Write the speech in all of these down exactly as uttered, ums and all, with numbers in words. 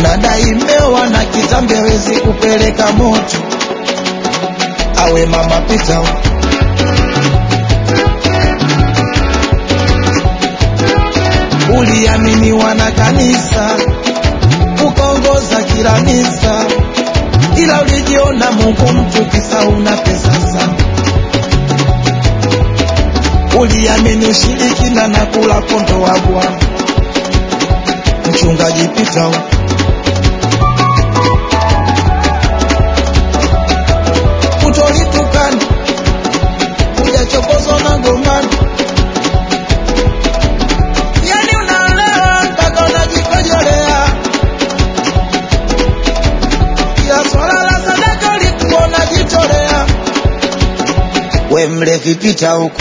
unadai mewa na kitambi hawezi kupeleka moto. Awe mama pita huko. Uliaminiwa na kanisa, ukaongoza kila misa, ila ulijiona Mungu mtu kisa una pesa sana. Uliamini ushirikina na kula kondo wa Bwana. Mchungaji pita huko. Utolitukana, ujachokozwa na ngomani. Yani unaelewa mpaka unajikojolea. Kila swala la sadaka ulikuwa unajitolea. We mlevi pita huko.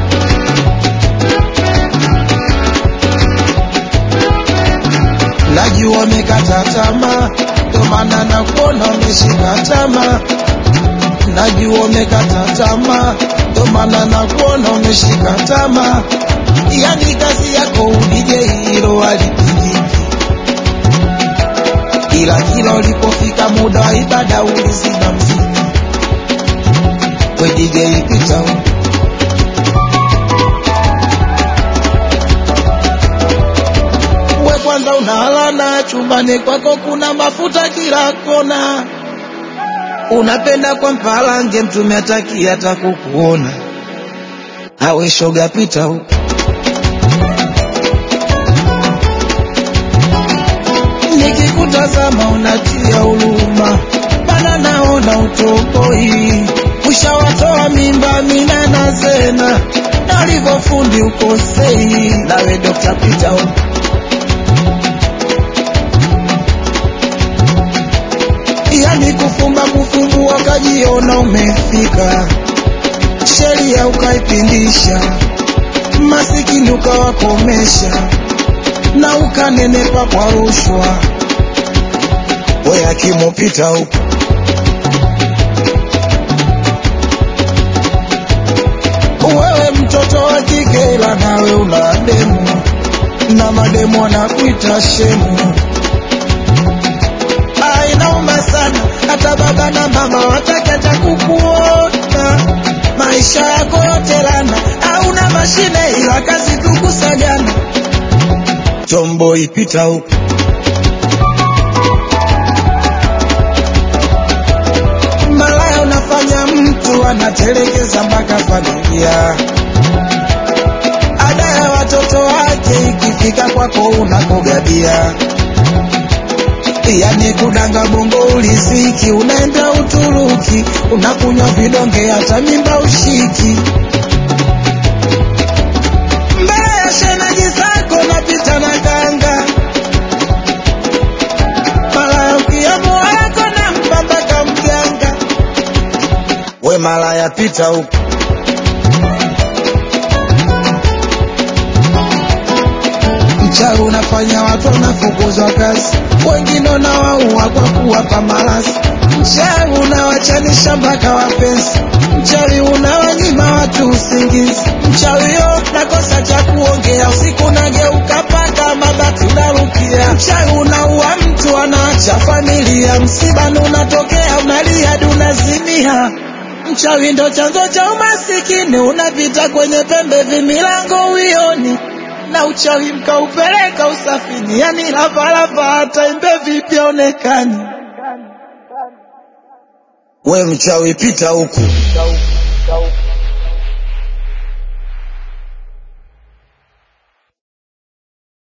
Najua umekata tamaa, ndio maana nakuona umeshika tamaa. Najua umekata tamaa, ndio maana nakuona umeshika tamaa. Yani kazi yako udije hilo walipigiki, ila kila ulipofika muda wa ibada ulizima mziki. We D J pita huko. We kwanza unalana, chumbani kwako kuna mafuta kila kona. Unapenda kwa mpalange, mtume ataki hata kukuona. Awe shoga pita huko. Nikikutazama unatia huruma, bana naona utoboi. Ushawatoa mimba mina na zena, na ulivyofundi ukosei. Nawe Dokta pita huko. Yani kufumba kufumbua kajiona umefika, sheria ukaipindisha, masikini ukawakomesha, na ukanenepa kwa rushwa. We hakimu pita huko. Wewe mtoto wa kike ila nawe una demu, na mademu wanakuita shemu. Inauma sana, hata baba na mama watakaja kukuona. Maisha yako yote lana, hauna mashine ila kazi tukusagana. Tomboy pita huko. Malaya unafanya mtu anatelekeza mpaka familia. Ada ya watoto wake ikifika kwako unakogabia. Yani kudanga bongo uliziki, unaenda Uturuki, unakunywa vidonge hata mimba ushiki. Mbele ya shemeji zako napita na ganga, malaya ukiamu wako na mpambaka mganga. We malaya pita huko. Mchawi unafanya watu wanafukuzwa kazi, wengine unawaua kwa kuwapa malasi. Mchawi unawachanisha mpaka wapenzi, mchawi unawanyima watu usingizi. Mchawi yo nakosa cha kuongea, usiku nageuka paka mabati unarukia. Mchawi unaua mtu anaacha familia, msibani unatokea unalia hadi unazimia. Mchawi ndo chanzo cha umasikini, unapita kwenye pembe vimilango uioni. Na uchawi mkaupeleka usafini, yani lavalava hata imbe vipi onekani. We mchawi pita huku.